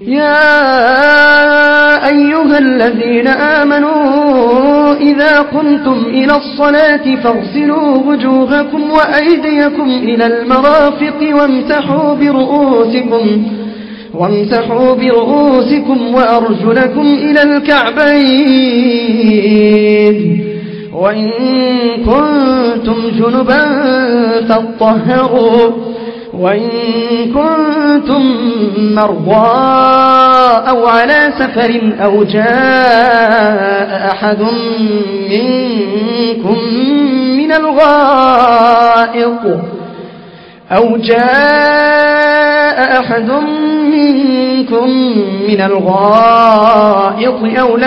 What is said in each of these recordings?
يا أيها الذين آمنوا إذا قمتم إلى الصلاة فاغسلوا وجوهكم وأيديكم إلى المرافق وامسحوا برؤوسكم وأرجلكم إلى الكعبين وإن كنتم جنبا فاطهروا وإن كنتم مرضى أو على سفر أو جاء أحد منكم من الغائط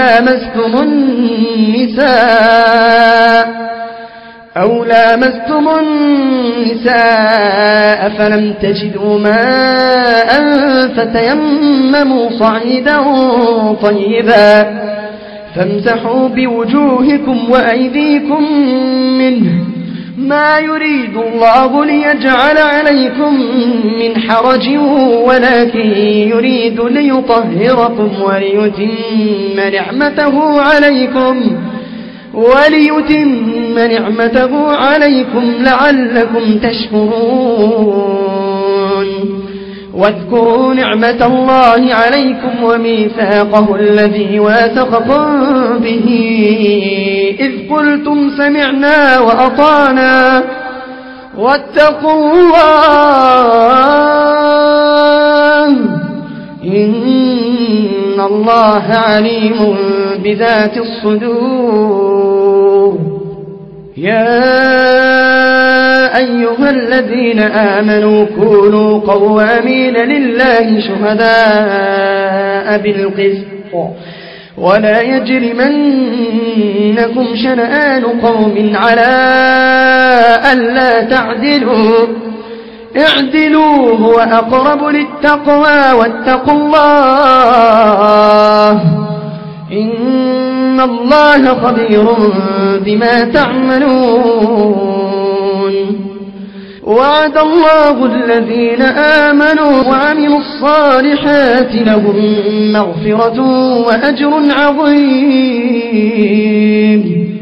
أو لامستم النساء فلم تجدوا ماء فتيمموا صعيدا طيبا فامسحوا بوجوهكم وأيديكم منه ما يريد الله ليجعل عليكم من حرج ولكن يريد ليطهركم وليتم نعمته عليكم لعلكم تشكرون واذكروا نعمة الله عليكم وميثاقه الذي واثقكم به إذ قلتم سمعنا وأطعنا واتقوا الله إن الله عليم بذات الصدور. يا أيها الذين آمنوا كونوا قوامين لله شهداء بالقسط ولا يجرمنكم شنآن قوم على ألا تعدلوا اعدلوا هو أقرب للتقوى واتقوا الله إن الله خبير بما تعملون. وعد الله الذين آمنوا وعملوا الصالحات لهم مغفرة وأجر عظيم.